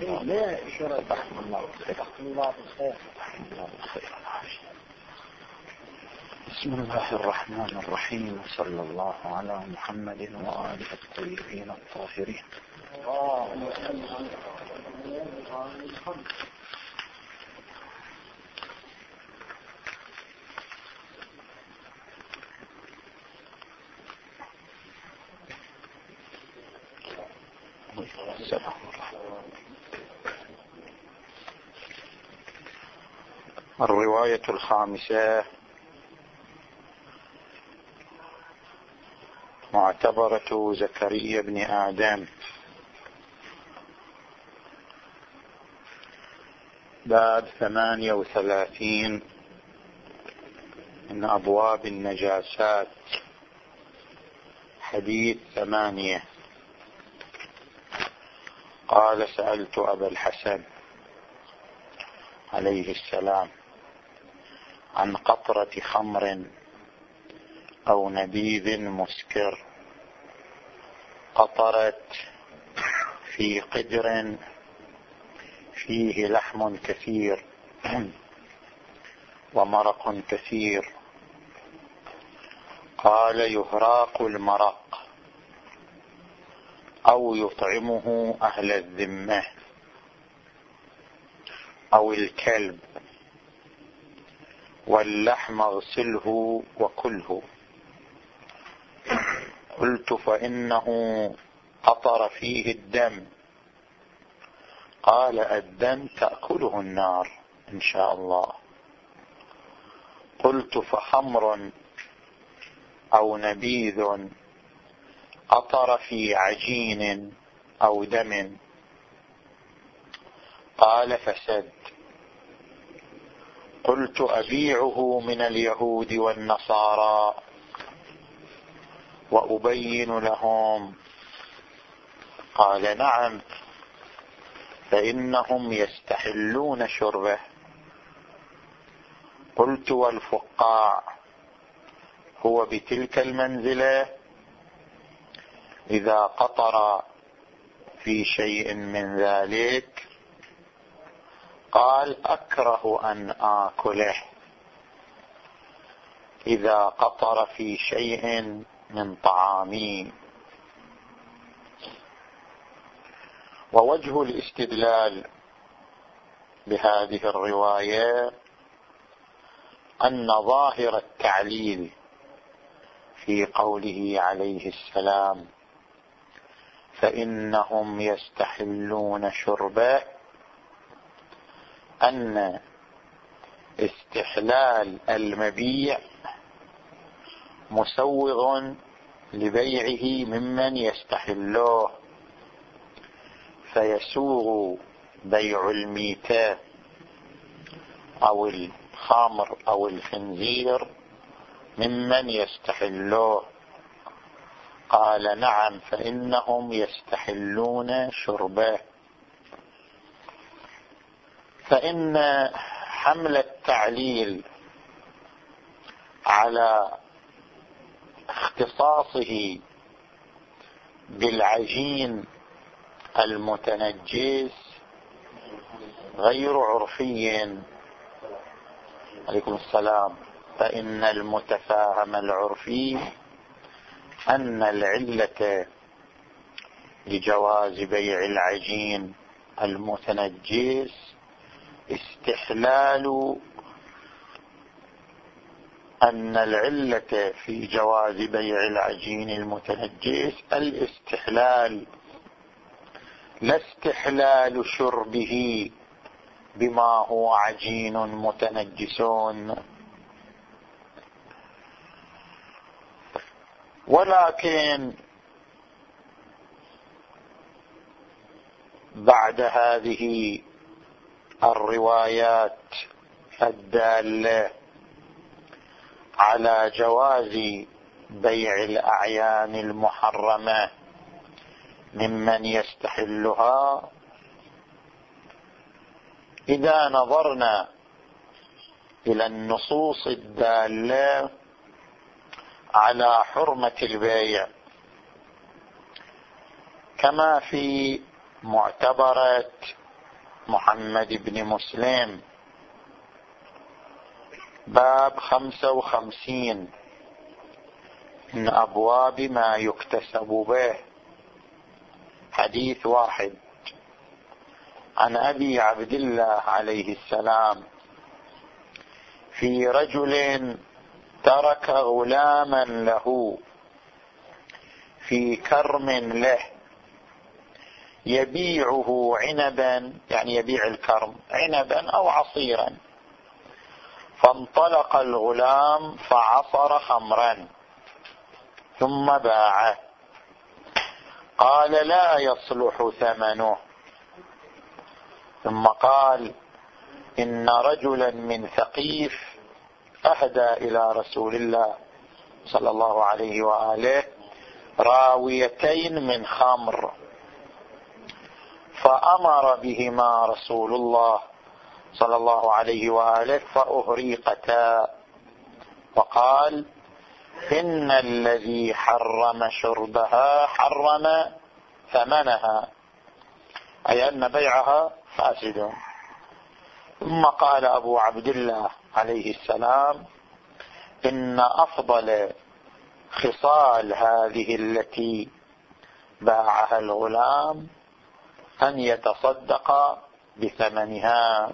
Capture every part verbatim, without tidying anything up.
بسم الله الرحمن الرحيم، صلى الله على محمد وآله الطيبين الطاهرين. الرواية الخامسة معتبرة زكريا بن آدم، باب ثمانية وثلاثين من أبواب النجاسات، حديث ثمانية. قال: سألت أبا الحسن عليه السلام عن قطرة خمر أو نبيذ مسكر قطرت في قدر فيه لحم كثير ومرق كثير. قال: يهراق المرق أو يطعمه أهل الذمة أو الكلب، واللحم اغسله وكله. قلت: فإنه قطر فيه الدم. قال: الدم تأكله النار إن شاء الله. قلت: فخمر أو نبيذ قطر في عجين أو دم؟ قال: فسد. قلت: أبيعه من اليهود والنصارى وأبين لهم؟ قال: نعم، فإنهم يستحلون شربه. قلت: والفقاع هو بتلك المنزلة إذا قطر في شيء من ذلك؟ قال: أكره أن آكله إذا قطر في شيء من طعامي. ووجه الاستدلال بهذه الرواية أن ظاهر التعليل في قوله عليه السلام فإنهم يستحلون شربه أن استحلال المبيع مسوغ لبيعه ممن يستحله، فيسوغ بيع الميتة أو الخمر أو الخنزير ممن يستحله. قال: نعم، فإنهم يستحلون شربه. فإن حمل التعليل على اختصاصه بالعجين المتنجس غير عرفي. عليكم السلام. فإن المتفاهم العرفي أن العلة لجواز بيع العجين المتنجس استحلال أن العلة في جواز بيع العجين المتنجس الاستحلال، لا استحلال شربه بما هو عجين متنجسون. ولكن بعد هذه الروايات الدالة على جواز بيع الأعيان المحرمة ممن يستحلها، إذا نظرنا إلى النصوص الدالة على حرمة البيع كما في معتبرة محمد بن مسلم. باب خمسة وخمسين من أبواب ما يكتسب به. حديث واحد. عن أبي عبد الله عليه السلام في رجل ترك غلاما له في كرم له يبيعه عنبا، يعني يبيع الكرم عنبا أو عصيرا، فانطلق الغلام فعصر خمرا ثم باعه. قال لا يصلح ثمنه. ثم قال إن رجلا من ثقيف أهدى إلى رسول الله صلى الله عليه وآله راويتين من خمر، فأمر بهما رسول الله صلى الله عليه وآله فأهريقتا، وقال إن الذي حرم شربها حرم ثمنها، أي أن بيعها فاسد. ثم قال أبو عبد الله عليه السلام إن أفضل خصال هذه التي باعها الغلام أن يتصدق بثمنها.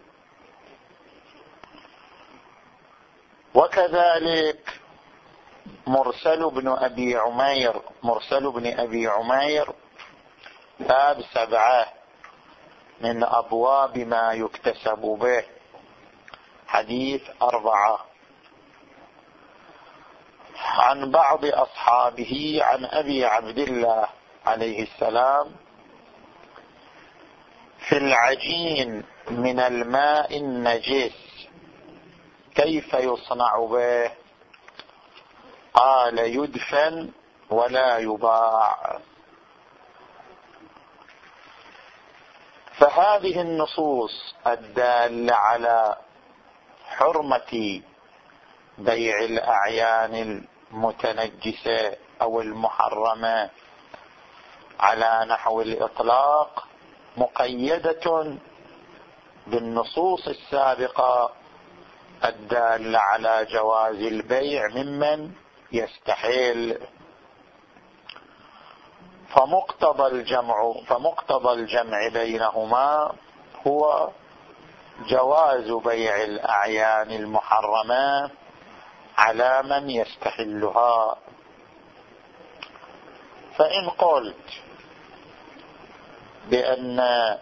وكذلك مرسل بن أبي عمير مرسل بن أبي عمير باب سبعة من أبواب ما يكتسب به. حديث أربعة. عن بعض أصحابه عن أبي عبد الله عليه السلام في العجين من الماء النجس كيف يصنع به؟ قال يدفن ولا يباع. فهذه النصوص الدالة على حرمة بيع الأعيان المتنجسة أو المحرمة على نحو الإطلاق مقيدة بالنصوص السابقة الدالة على جواز البيع ممن يستحيل. فمقتضى الجمع فمقتضى الجمع بينهما هو جواز بيع الأعيان المحرمة على من يستحلها. فإن قلت بأن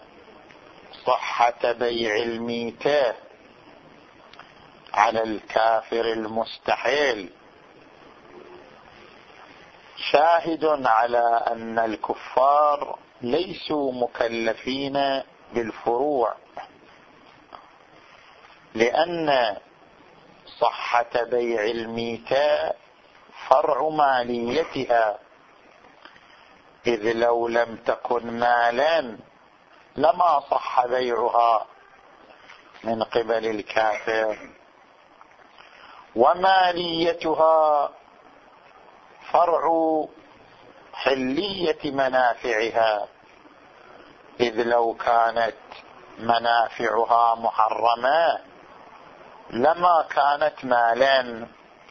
صحة بيع الميتة على الكافر المستحيل شاهد على أن الكفار ليسوا مكلفين بالفروع، لأن صحة بيع الميتة فرع ماليتها، إذ لو لم تكن مالا لما صح بيعها من قبل الكافر، وماليتها فرع حلية منافعها، إذ لو كانت منافعها محرمة لما كانت مالا.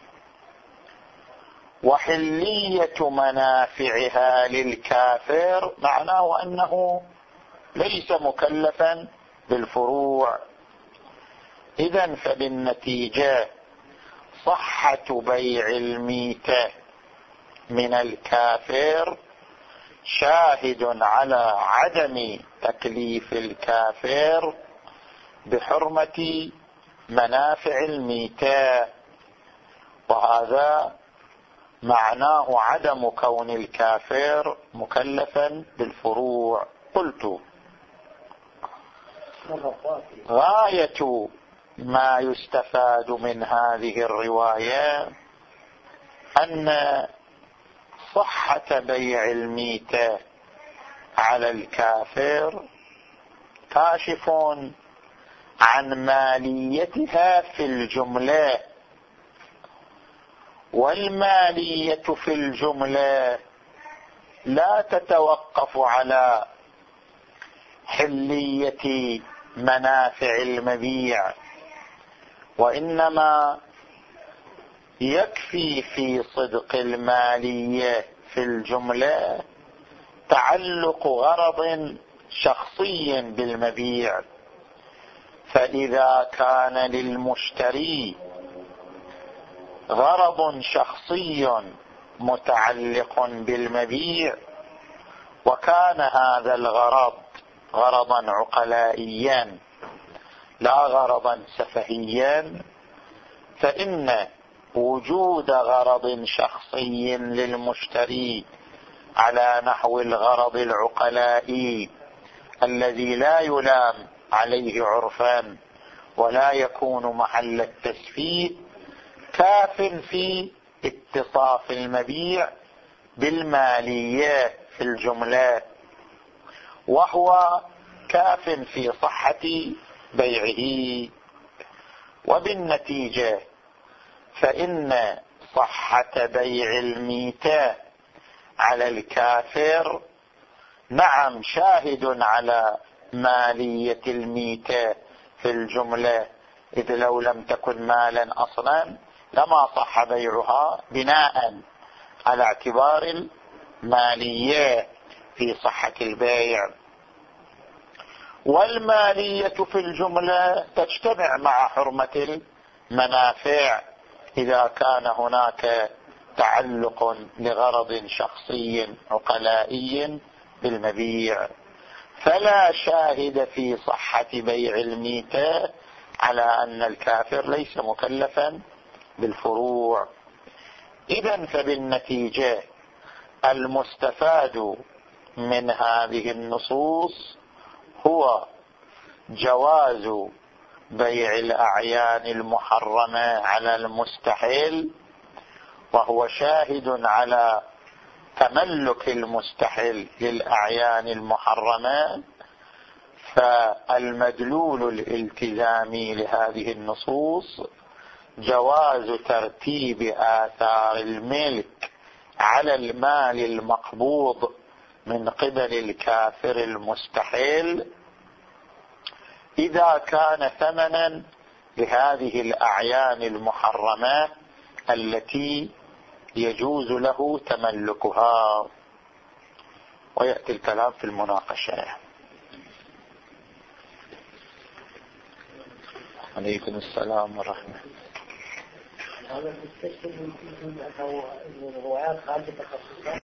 وحلية منافعها للكافر معناه أنه ليس مكلفا بالفروع. إذن فبالنتيجة صحة بيع الميتة من الكافر شاهد على عدم تكليف الكافر بحرمة منافع الميتة، وهذا معناه عدم كون الكافر مكلفا بالفروع. قلت غاية ما يستفاد من هذه الرواية أن صحة بيع الميتة على الكافر كاشف عن ماليتها في الجملة، والمالية في الجملة لا تتوقف على حلية منافع المبيع، وإنما يكفي في صدق المالية في الجملة تعلق غرض شخصي بالمبيع. فإذا كان للمشتري غرض شخصي متعلق بالمبيع، وكان هذا الغرض غرضا عقلائيا لا غرضا سفهيا، فإن وجود غرض شخصي للمشتري على نحو الغرض العقلائي الذي لا يلام عليه عرفا ولا يكون محل التسفيه كاف في اتصاف المبيع بالمالية في الجملة، وهو كاف في صحة بيعه. وبالنتيجة فإن صحة بيع الميتة على الكافر نعم شاهد على مالية الميتة في الجملة، إذ لو لم تكن مالا أصلا لما صح بيعها بناء على اعتبار المالية في صحة البيع. والمالية في الجملة تجتمع مع حرمة المنافع إذا كان هناك تعلق لغرض شخصي عقلائي بالمبيع، فلا شاهد في صحة بيع الميتة على أن الكافر ليس مكلفا بالفروع. إذن فبالنتيجة المستفاد من هذه النصوص هو جواز بيع الأعيان المحرمة على المستحل، وهو شاهد على تملك المستحل للأعيان المحرمة. فالمدلول الالتزامي لهذه النصوص جواز ترتيب آثار الملك على المال المقبوض من قبل الكافر المستحل إذا كان ثمنا لهذه الأعيان المحرمة التي يجوز له تملكها. ويأتي الكلام في المناقشة. عليكم السلام ورحمة الله.